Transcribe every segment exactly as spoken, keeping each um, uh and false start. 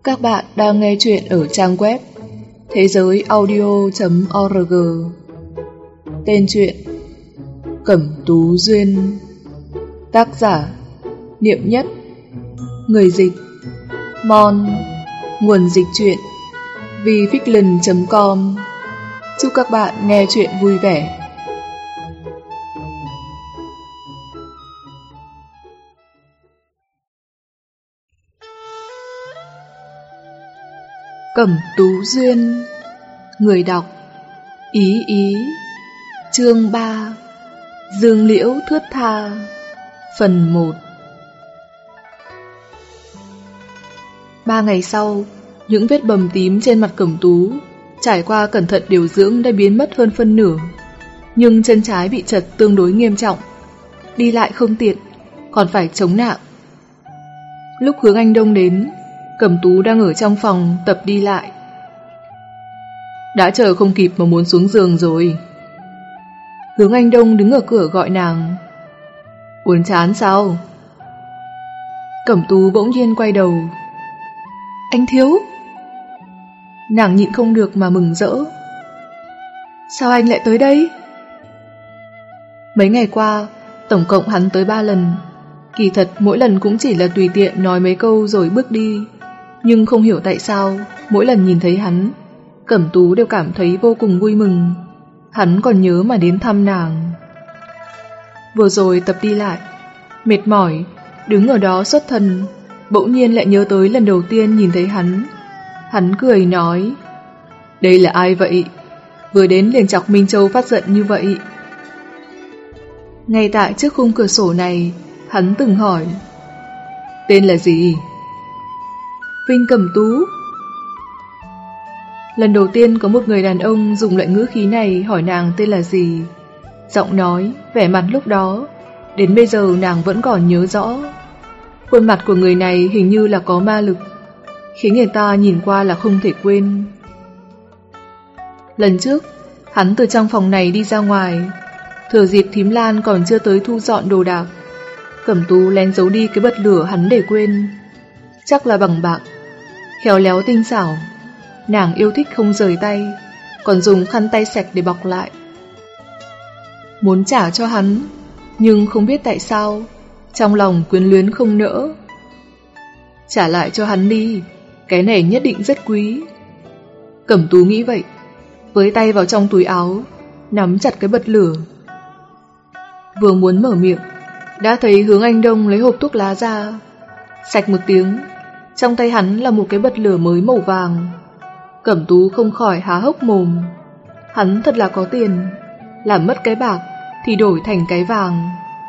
Các bạn đang nghe chuyện ở trang web thế giới audio chấm org. Tên truyện Cẩm Tú Duyên. Tác giả Niệm Nhất. Người dịch Mon. Nguồn dịch truyện vifiction chấm com. Chúc các bạn nghe chuyện vui vẻ. Cẩm Tú Duyên. Người đọc Ý Ý. Chương ba. Dương Liễu Thướt Tha. Phần một. Ba ngày sau, những vết bầm tím trên mặt Cẩm Tú trải qua cẩn thận điều dưỡng đã biến mất hơn phân nửa. Nhưng chân trái bị trật tương đối nghiêm trọng, đi lại không tiện, còn phải chống nạng. Lúc Hướng Anh Đông đến, Cẩm Tú đang ở trong phòng tập đi lại. Đã chờ không kịp mà muốn xuống giường rồi. Hướng Anh Đông đứng ở cửa gọi nàng. Buồn chán sao? Cẩm Tú bỗng nhiên quay đầu. Anh Thiếu. Nàng nhịn không được mà mừng rỡ. Sao anh lại tới đây? Mấy ngày qua, tổng cộng hắn tới ba lần. Kỳ thật mỗi lần cũng chỉ là tùy tiện nói mấy câu rồi bước đi. Nhưng không hiểu tại sao, mỗi lần nhìn thấy hắn, Cẩm Tú đều cảm thấy vô cùng vui mừng. Hắn còn nhớ mà đến thăm nàng. Vừa rồi tập đi lại, mệt mỏi, đứng ở đó xuất thần, bỗng nhiên lại nhớ tới lần đầu tiên nhìn thấy hắn. Hắn cười nói, đây là ai vậy? Vừa đến liền chọc Minh Châu phát giận như vậy. Ngay tại trước khung cửa sổ này, hắn từng hỏi, tên là gì? Vinh Cẩm Tú. Lần đầu tiên có một người đàn ông dùng loại ngữ khí này hỏi nàng tên là gì. Giọng nói, vẻ mặt lúc đó, đến bây giờ nàng vẫn còn nhớ rõ. Khuôn mặt của người này hình như là có ma lực, khiến người ta nhìn qua là không thể quên. Lần trước, hắn từ trong phòng này đi ra ngoài, thừa dịp Thím Lan còn chưa tới thu dọn đồ đạc, Cẩm Tú lén giấu đi cái bật lửa hắn để quên. Chắc là bằng bạc, khéo léo tinh xảo. Nàng yêu thích không rời tay, còn dùng khăn tay sạch để bọc lại. Muốn trả cho hắn, nhưng không biết tại sao, trong lòng quyến luyến không nỡ. Trả lại cho hắn đi, cái này nhất định rất quý. Cẩm Tú nghĩ vậy, với tay vào trong túi áo, nắm chặt cái bật lửa. Vừa muốn mở miệng, đã thấy Hướng Anh Đông lấy hộp thuốc lá ra. Sạch một tiếng, trong tay hắn là một cái bật lửa mới màu vàng. Cẩm Tú không khỏi há hốc mồm. Hắn thật là có tiền, làm mất cái bạc thì đổi thành cái vàng.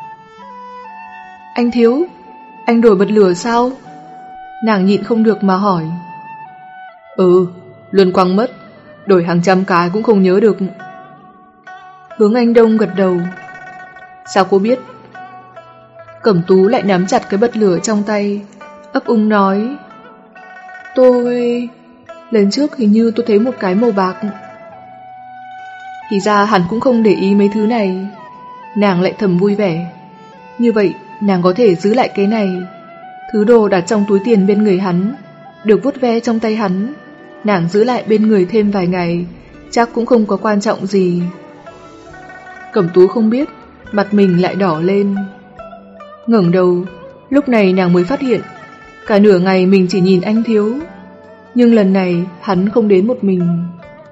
Anh Thiếu, anh đổi bật lửa sao? Nàng nhịn không được mà hỏi. Ừ, luôn quăng mất, đổi hàng trăm cái cũng không nhớ được. Hướng Anh Đông gật đầu. Sao cô biết? Cẩm Tú lại nắm chặt cái bật lửa trong tay, ấp úng nói, Tôi... lần trước hình như tôi thấy một cái màu bạc. Thì ra hắn cũng không để ý mấy thứ này. Nàng lại thầm vui vẻ. Như vậy nàng có thể giữ lại cái này. Thứ đồ đặt trong túi tiền bên người hắn, được vuốt ve trong tay hắn, nàng giữ lại bên người thêm vài ngày, chắc cũng không có quan trọng gì. Cẩm Tú không biết, mặt mình lại đỏ lên. Ngẩng đầu, lúc này nàng mới phát hiện, cả nửa ngày mình chỉ nhìn anh Thiếu, nhưng lần này hắn không đến một mình.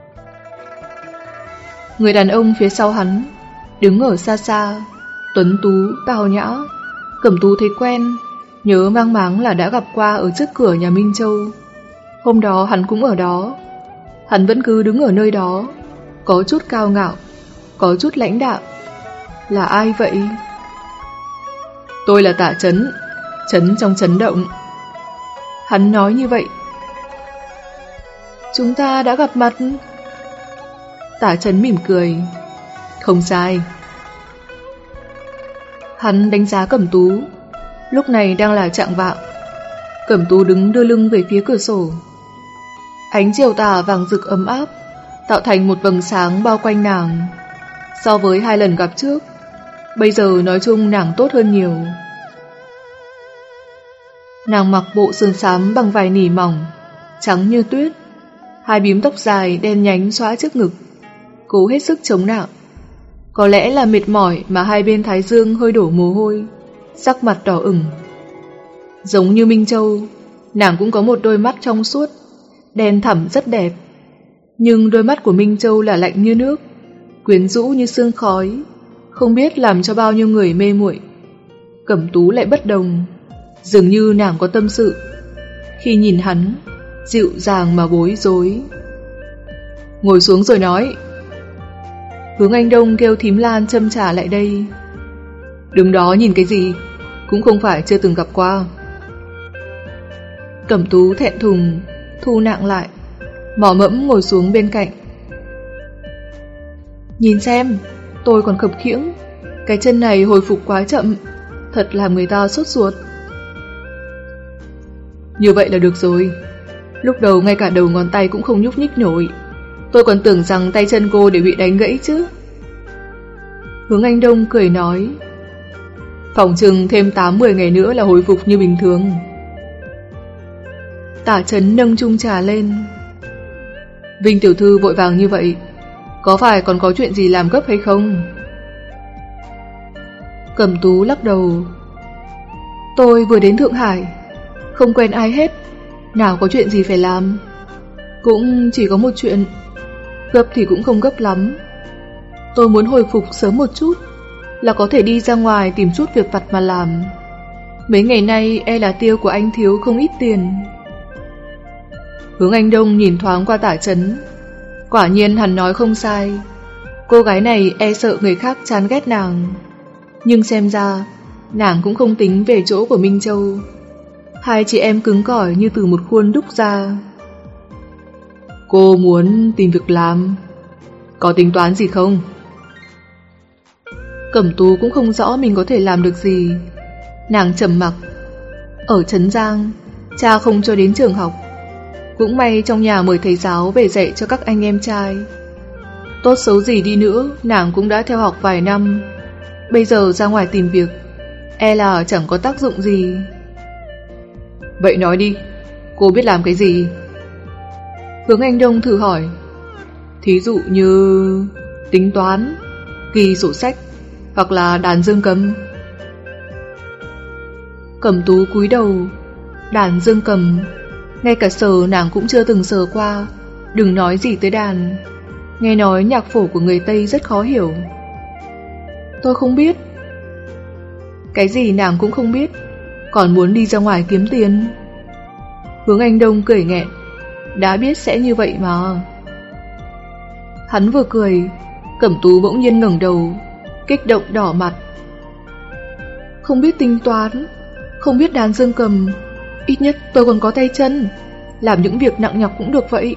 Người đàn ông phía sau hắn, đứng ở xa xa, tuấn tú, tao nhã. Cẩm Tú thấy quen, nhớ mang máng là đã gặp qua ở trước cửa nhà Minh Châu. Hôm đó hắn cũng ở đó. Hắn vẫn cứ đứng ở nơi đó, có chút cao ngạo, có chút lãnh đạm. Là ai vậy? Tôi là Tạ Chấn, Chấn trong chấn động. Hắn nói như vậy. Chúng ta đã gặp mặt. Tạ Chấn mỉm cười. Không sai. Hắn đánh giá Cẩm Tú. Lúc này đang là chạng vạng. Cẩm Tú đứng đưa lưng về phía cửa sổ. Ánh chiều tà vàng rực ấm áp, tạo thành một vầng sáng bao quanh nàng. So với hai lần gặp trước, bây giờ nói chung nàng tốt hơn nhiều. Nàng mặc bộ sườn xám bằng vải nỉ mỏng, trắng như tuyết, hai bím tóc dài đen nhánh xõa trước ngực, cố hết sức chống nặng. Có lẽ là mệt mỏi mà hai bên thái dương hơi đổ mồ hôi, sắc mặt đỏ ửng. Giống như Minh Châu, nàng cũng có một đôi mắt trong suốt, đen thẳm rất đẹp. Nhưng đôi mắt của Minh Châu là lạnh như nước, quyến rũ như sương khói, không biết làm cho bao nhiêu người mê muội. Cẩm Tú lại bất đồng, dường như nàng có tâm sự. Khi nhìn hắn, dịu dàng mà bối rối. Ngồi xuống rồi nói. Hướng Anh Đông kêu thím Lan châm trà lại đây. Đứng đó nhìn cái gì, cũng không phải chưa từng gặp qua. Cẩm Tú thẹn thùng, thu nặng lại, mò mẫm ngồi xuống bên cạnh. Nhìn xem, tôi còn khập khiễng, cái chân này hồi phục quá chậm, thật làm người ta sốt ruột. Như vậy là được rồi. Lúc đầu ngay cả đầu ngón tay cũng không nhúc nhích nổi, tôi còn tưởng rằng tay chân cô đều bị đánh gãy chứ. Hướng Anh Đông cười nói, phỏng chừng thêm tám mười ngày nữa là hồi phục như bình thường. Tả Trấn nâng chung trà lên. Vinh tiểu thư vội vàng như vậy, có phải còn có chuyện gì làm gấp hay không? Cẩm Tú lắc đầu. Tôi vừa đến Thượng Hải, không quen ai hết, nào có chuyện gì phải làm. Cũng chỉ có một chuyện, gấp thì cũng không gấp lắm. Tôi muốn hồi phục sớm một chút, là có thể đi ra ngoài tìm chút việc vặt mà làm. Mấy ngày nay e là tiêu của anh thiếu không ít tiền. Hướng Anh Đông nhìn thoáng qua Tả Trấn. Quả nhiên hắn nói không sai, cô gái này e sợ người khác chán ghét nàng. Nhưng xem ra nàng cũng không tính về chỗ của Minh Châu. Hai chị em cứng cỏi như từ một khuôn đúc ra. Cô muốn tìm việc làm, có tính toán gì không? Cẩm Tú cũng không rõ mình có thể làm được gì. Nàng trầm mặc. Ở Trấn Giang, cha không cho đến trường học, cũng may trong nhà mời thầy giáo về dạy cho các anh em trai. Tốt xấu gì đi nữa, nàng cũng đã theo học vài năm. Bây giờ ra ngoài tìm việc, e là chẳng có tác dụng gì. Vậy nói đi, cô biết làm cái gì? Hướng Anh Đông thử hỏi. Thí dụ như tính toán, ghi sổ sách, hoặc là đàn dương cầm. Cẩm Tú cúi đầu. Đàn dương cầm, ngay cả sờ nàng cũng chưa từng sờ qua, đừng nói gì tới đàn. Nghe nói nhạc phổ của người Tây rất khó hiểu. Tôi không biết. Cái gì nàng cũng không biết, còn muốn đi ra ngoài kiếm tiền. Hướng Anh Đông cười nghẹn. Đã biết sẽ như vậy mà. Hắn vừa cười, Cẩm Tú bỗng nhiên ngẩng đầu, kích động đỏ mặt. Không biết tính toán, không biết đàn dương cầm, ít nhất tôi còn có tay chân, làm những việc nặng nhọc cũng được vậy.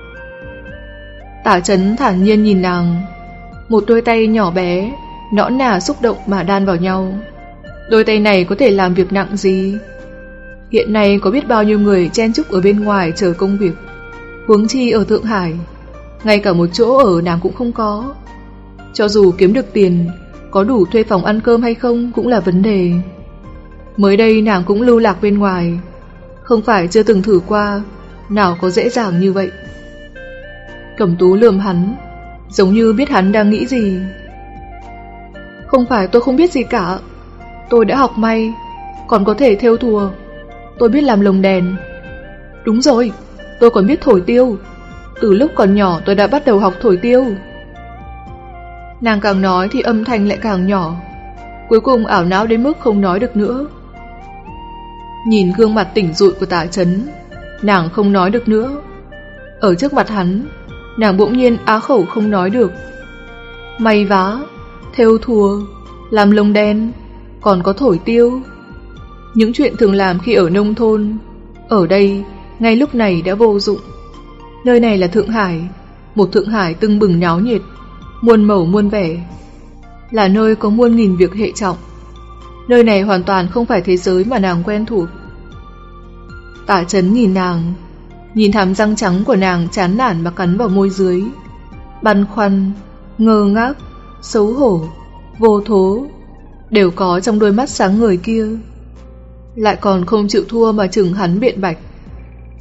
Tả Trấn thản nhiên nhìn nàng. Một đôi tay nhỏ bé, nõn nà xúc động mà đan vào nhau. Đôi tay này có thể làm việc nặng gì? Hiện nay có biết bao nhiêu người chen chúc ở bên ngoài chờ công việc, huống chi ở Thượng Hải, ngay cả một chỗ ở nàng cũng không có. Cho dù kiếm được tiền, có đủ thuê phòng ăn cơm hay không cũng là vấn đề. Mới đây nàng cũng lưu lạc bên ngoài, không phải chưa từng thử qua, nào có dễ dàng như vậy. Cẩm Tú lườm hắn, giống như biết hắn đang nghĩ gì. Không phải tôi không biết gì cả, tôi đã học may, còn có thể thêu thùa, tôi biết làm lồng đèn. Đúng rồi, tôi còn biết thổi tiêu, từ lúc còn nhỏ tôi đã bắt đầu học thổi tiêu. Nàng càng nói thì âm thanh lại càng nhỏ, cuối cùng ảo não đến mức không nói được nữa. Nhìn gương mặt tỉnh rụi của Tả Trấn, nàng không nói được nữa. Ở trước mặt hắn, nàng bỗng nhiên á khẩu không nói được. May vá, thêu thùa, làm lồng đèn, còn có thổi tiêu. Những chuyện thường làm khi ở nông thôn, ở đây, ngay lúc này đã vô dụng. Nơi này là Thượng Hải, một Thượng Hải tưng bừng náo nhiệt, muôn màu muôn vẻ, là nơi có muôn nghìn việc hệ trọng. Nơi này hoàn toàn không phải thế giới mà nàng quen thuộc. Tả Trấn nhìn nàng, nhìn hàm răng trắng của nàng chán nản mà cắn vào môi dưới, băn khoăn, ngơ ngác, xấu hổ, vô thố, đều có trong đôi mắt sáng ngời kia. Lại còn không chịu thua mà chừng hắn biện bạch.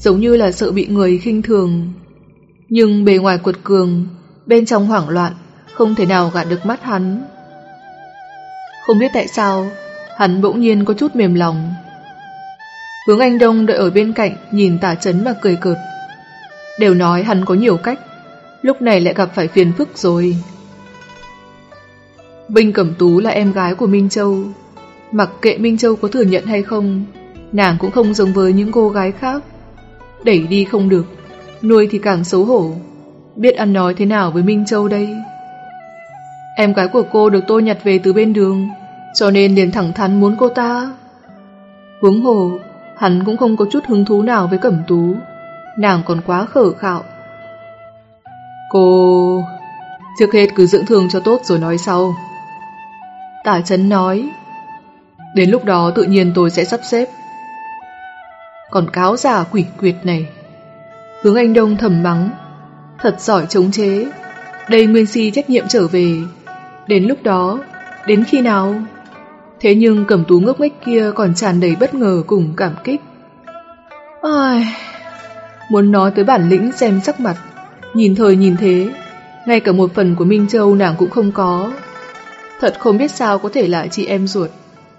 giống như là sợ bị người khinh thường. Nhưng bề ngoài cuột cường, bên trong hoảng loạn, không thể nào gạt được mắt hắn. Không biết tại sao, hắn bỗng nhiên có chút mềm lòng. Hướng Anh Đông đợi ở bên cạnh nhìn Tả Chấn mà cười cợt. Đều nói hắn có nhiều cách, lúc này lại gặp phải phiền phức rồi. Vinh Cẩm Tú là em gái của Minh Châu. Mặc kệ Minh Châu có thừa nhận hay không, nàng cũng không giống với những cô gái khác. Đẩy đi không được, nuôi thì càng xấu hổ. Biết ăn nói thế nào với Minh Châu đây? Em gái của cô được tôi nhặt về từ bên đường, cho nên liền thẳng thắn muốn cô ta. Huống hồ, hắn cũng không có chút hứng thú nào với Cẩm Tú. Nàng còn quá khờ khạo. Cô... trước hết cứ dưỡng thương cho tốt rồi nói sau. Tả Chấn nói. Đến lúc đó tự nhiên tôi sẽ sắp xếp. Còn cáo già quỷ quyệt này. Hướng Anh Đông thầm mắng. Thật giỏi chống chế. Đây Nguyên Si trách nhiệm trở về. Đến lúc đó, đến khi nào? Thế nhưng Cẩm Tú ngốc nghếch kia còn tràn đầy bất ngờ cùng cảm kích. Ai... muốn nói tới bản lĩnh xem sắc mặt, nhìn thời nhìn thế, ngay cả một phần của Minh Châu nàng cũng không có. Thật không biết sao có thể là chị em ruột.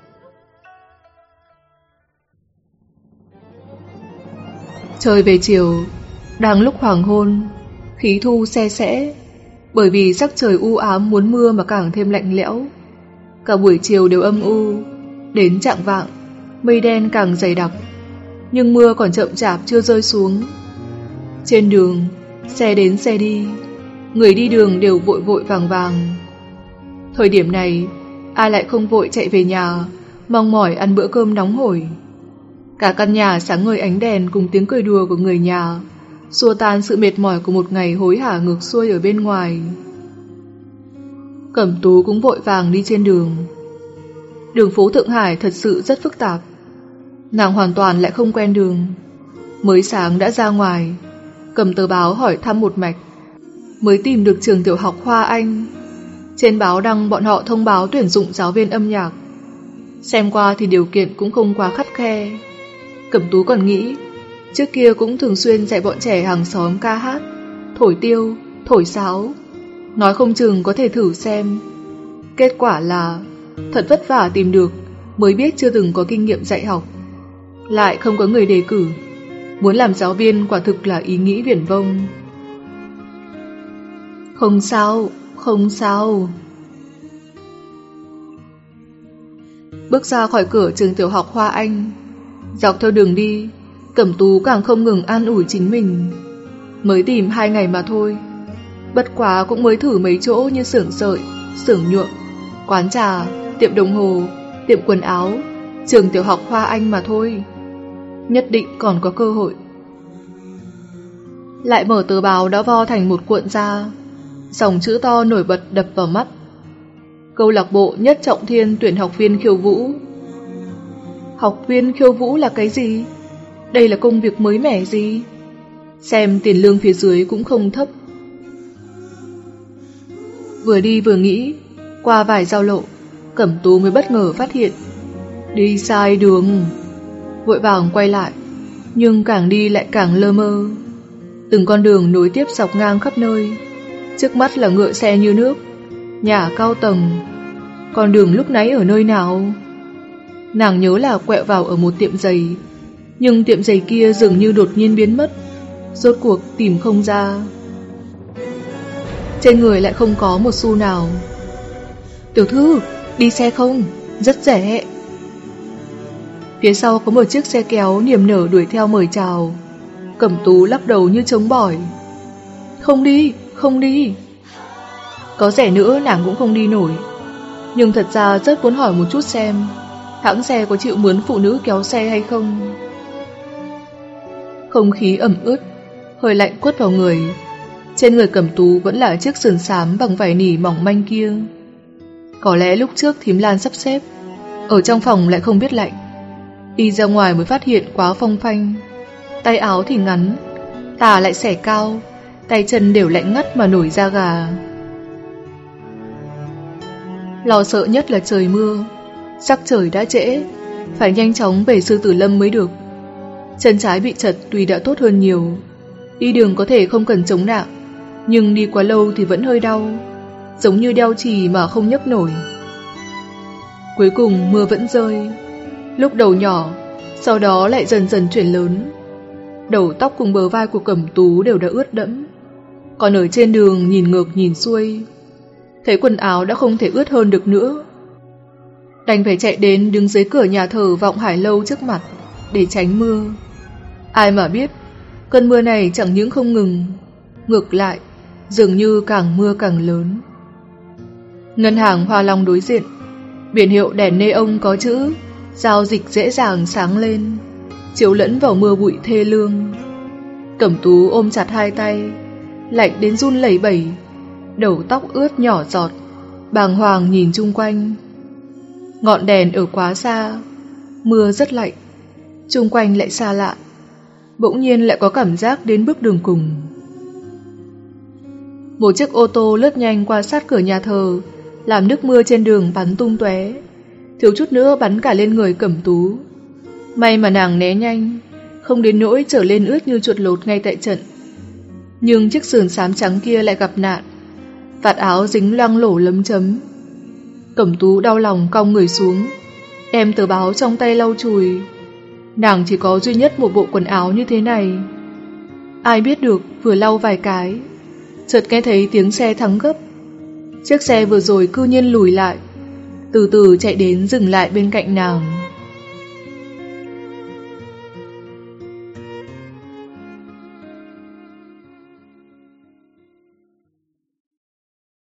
Trời về chiều, đang lúc hoàng hôn, khí thu se sẽ, bởi vì sắc trời u ám muốn mưa mà càng thêm lạnh lẽo. Cả buổi chiều đều âm u, đến chạng vạng, mây đen càng dày đặc, nhưng mưa còn chậm chạp chưa rơi xuống. Trên đường, xe đến xe đi, người đi đường đều vội vội vàng vàng. Thời điểm này, ai lại không vội chạy về nhà, mong mỏi ăn bữa cơm nóng hổi. Cả căn nhà sáng ngời ánh đèn cùng tiếng cười đùa của người nhà, xua tan sự mệt mỏi của một ngày hối hả ngược xuôi ở bên ngoài. Cẩm Tú cũng vội vàng đi trên đường. Đường phố Thượng Hải thật sự rất phức tạp. Nàng hoàn toàn lại không quen đường. Mới sáng đã ra ngoài, cầm tờ báo hỏi thăm một mạch, mới tìm được trường tiểu học Hoa Anh. Trên báo đăng bọn họ thông báo tuyển dụng giáo viên âm nhạc. Xem qua thì điều kiện cũng không quá khắt khe. Cẩm Tú còn nghĩ, trước kia cũng thường xuyên dạy bọn trẻ hàng xóm ca hát, thổi tiêu, thổi sáo. Nói không chừng có thể thử xem. Kết quả là thật vất vả tìm được, mới biết chưa từng có kinh nghiệm dạy học. Lại không có người đề cử. Muốn làm giáo viên quả thực là ý nghĩ viển vông. Không sao, không sao. Bước ra khỏi cửa trường tiểu học Hoa Anh, dọc theo đường đi, Cẩm Tú càng không ngừng an ủi chính mình. Mới tìm hai ngày mà thôi, bất quá cũng mới thử mấy chỗ như xưởng sợi, xưởng nhuộm, quán trà, tiệm đồng hồ, tiệm quần áo, trường tiểu học Hoa Anh mà thôi. Nhất định còn có cơ hội. Lại mở tờ báo đã vo thành một cuộn ra, dòng chữ to nổi bật đập vào mắt. Câu lạc bộ Nhất Trọng Thiên tuyển học viên khiêu vũ. Học viên khiêu vũ là cái gì? Đây là công việc mới mẻ gì? Xem tiền lương phía dưới cũng không thấp. Vừa đi vừa nghĩ, qua vài giao lộ, Cẩm Tú mới bất ngờ phát hiện đi sai đường. Vội vàng quay lại, nhưng càng đi lại càng lơ mơ. Từng con đường nối tiếp dọc ngang khắp nơi. Trước mắt là ngựa xe như nước, nhà cao tầng. Con đường lúc nãy ở nơi nào? Nàng nhớ là quẹo vào ở một tiệm giày, nhưng tiệm giày kia dường như đột nhiên biến mất. Rốt cuộc tìm không ra. Trên người lại không có một xu nào. Tiểu thư, đi xe không? Rất rẻ. Phía sau có một chiếc xe kéo niềm nở đuổi theo mời chào. Cẩm Tú lắc đầu như trống bỏi. Không đi, không đi. Có rẻ nữa nàng cũng không đi nổi. Nhưng thật ra rất muốn hỏi một chút xem hãng xe có chịu mướn phụ nữ kéo xe hay không. Không khí ẩm ướt, hơi lạnh quất vào người. Trên người Cẩm Tú vẫn là chiếc sườn xám bằng vải nỉ mỏng manh kia. Có lẽ lúc trước thím Lan sắp xếp, ở trong phòng lại không biết lạnh. Đi ra ngoài mới phát hiện quá phong phanh. Tay áo thì ngắn, tà lại xẻ cao, tay chân đều lạnh ngắt mà nổi da gà. Lo sợ nhất là trời mưa. Sắc trời đã trễ, phải nhanh chóng về Sư Tử Lâm mới được. Chân trái bị chật tuy đã tốt hơn nhiều, đi đường có thể không cần chống nặng, nhưng đi quá lâu thì vẫn hơi đau, giống như đeo chì mà không nhấc nổi. Cuối cùng mưa vẫn rơi, lúc đầu nhỏ, sau đó lại dần dần chuyển lớn. Đầu tóc cùng bờ vai của Cẩm Tú đều đã ướt đẫm. Còn ở trên đường nhìn ngược nhìn xuôi, thấy quần áo đã không thể ướt hơn được nữa. Đành phải chạy đến đứng dưới cửa nhà thờ Vọng Hải Lâu trước mặt để tránh mưa. Ai mà biết, cơn mưa này chẳng những không ngừng, ngược lại, dường như càng mưa càng lớn. Ngân hàng Hoa Long đối diện, biển hiệu đèn neon có chữ giao dịch dễ dàng sáng lên, chiếu lẫn vào mưa bụi thê lương. Cẩm Tú ôm chặt hai tay, lạnh đến run lẩy bẩy, đầu tóc ướt nhỏ giọt, bàng hoàng nhìn chung quanh. Ngọn đèn ở quá xa, mưa rất lạnh, chung quanh lại xa lạ, bỗng nhiên lại có cảm giác đến bước đường cùng. Một chiếc ô tô lướt nhanh qua sát cửa nhà thờ, làm nước mưa trên đường bắn tung tóe, thiếu chút nữa bắn cả lên người Cẩm Tú. May mà nàng né nhanh, không đến nỗi trở lên ướt như chuột lột ngay tại trận. Nhưng chiếc sườn xám trắng kia lại gặp nạn, vạt áo dính loang lổ lấm chấm. Cẩm Tú đau lòng cong người xuống, đem tờ báo trong tay lau chùi. Nàng chỉ có duy nhất một bộ quần áo như thế này. Ai biết được vừa lau vài cái, chợt nghe thấy tiếng xe thắng gấp. Chiếc xe vừa rồi cư nhiên lùi lại, từ từ chạy đến dừng lại bên cạnh nàng.